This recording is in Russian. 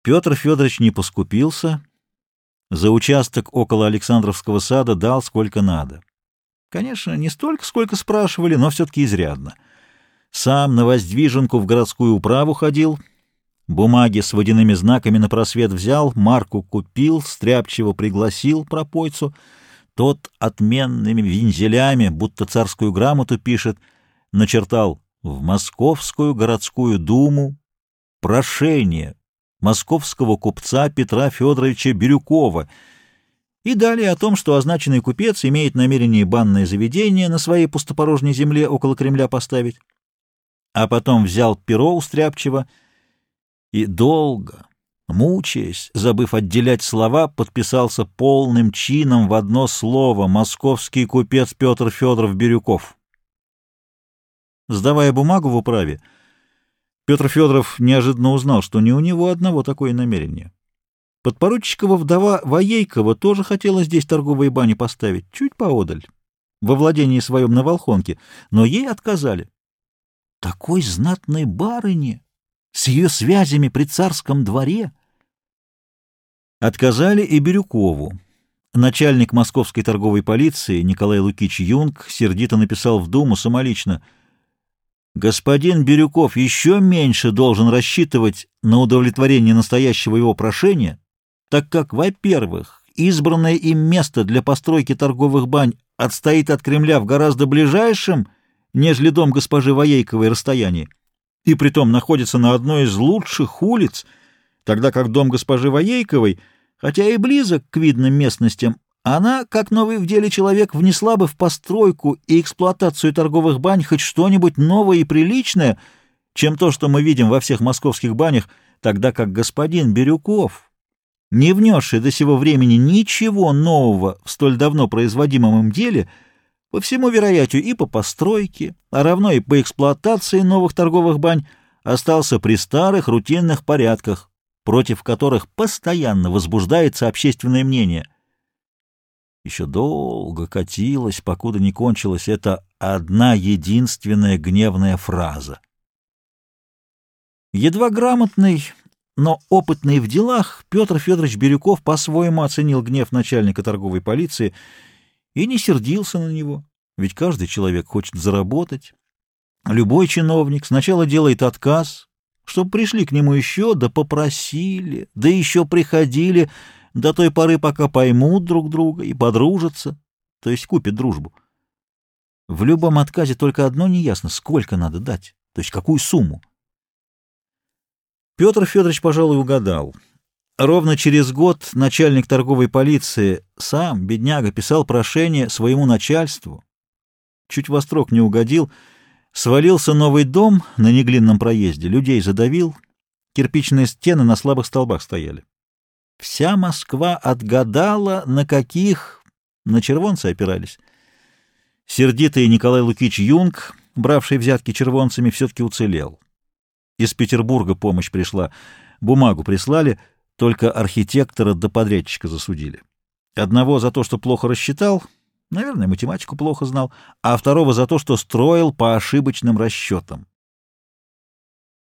Петр Федорович не поскупился, за участок около Александровского сада дал сколько надо. Конечно, не столько, сколько спрашивали, но все-таки изрядно. Сам на Воздвиженку в городскую управу ходил, бумаги с водяными знаками на просвет взял, марку купил, стряпчиво пригласил пропойцу. Тот отменными вензелями, будто царскую грамоту пишет, начертал в Московскую городскую думу прошение московского купца Петра Федоровича Бирюкова и далее о том, что означенный купец имеет намерение банное заведение на своей пустопорожней земле около Кремля поставить. А потом взял перо у стряпчего и долго, мучаясь, забыв отделять слова, подписался полным чином в одно слово: «Московский купец Петр Федоров Бирюков». Сдавая бумагу в управе, Петр Федоров неожиданно узнал, что не у него одного такое намерение. Подпоручикова вдова Воейкова тоже хотела здесь торговые бани поставить, чуть поодаль, во владении своем на Волхонке, но ей отказали. Такой знатной барыне, с ее связями при царском дворе. Отказали и Бирюкову. Начальник московской торговой полиции Николай Лукич Юнг сердито написал в Думу самолично: «Господин Бирюков еще меньше должен рассчитывать на удовлетворение настоящего его прошения, так как, во-первых, избранное им место для постройки торговых бань отстоит от Кремля в гораздо ближайшем, нежели дом госпожи Воейковой, расстоянии, и притом находится на одной из лучших улиц, тогда как дом госпожи Воейковой, хотя и близок к видным местностям, она, как новый в деле человек, внесла бы в постройку и эксплуатацию торговых бань хоть что-нибудь новое и приличное, чем то, что мы видим во всех московских банях, тогда как господин Бирюков, не внесший до сего времени ничего нового в столь давно производимом им деле, по всему вероятию и по постройке, а равно и по эксплуатации новых торговых бань, остался при старых рутинных порядках, против которых постоянно возбуждается общественное мнение». Еще долго катилась, покуда не кончилась эта одна единственная гневная фраза. Едва грамотный, но опытный в делах, Петр Федорович Бирюков по-своему оценил гнев начальника торговой полиции и не сердился на него, ведь каждый человек хочет заработать. Любой чиновник сначала делает отказ, чтобы пришли к нему еще, да попросили, да еще приходили, до той поры, пока поймут друг друга и подружатся, то есть купят дружбу. В любом отказе только одно неясно: сколько надо дать, то есть какую сумму. Петр Федорович, пожалуй, угадал. Ровно через год начальник торговой полиции, сам, бедняга, писал прошение своему начальству, чуть во строк не угодил, свалился новый дом на неглинном проезде, людей задавил, кирпичные стены на слабых столбах стояли. Вся Москва отгадала, на каких, на червонцы опирались. Сердитый Николай Лукич Юнг, бравший взятки червонцами, все-таки уцелел. Из Петербурга помощь пришла, бумагу прислали, только архитектора до подрядчика засудили. Одного за то, что плохо рассчитал, наверное, математику плохо знал, а второго за то, что строил по ошибочным расчетам.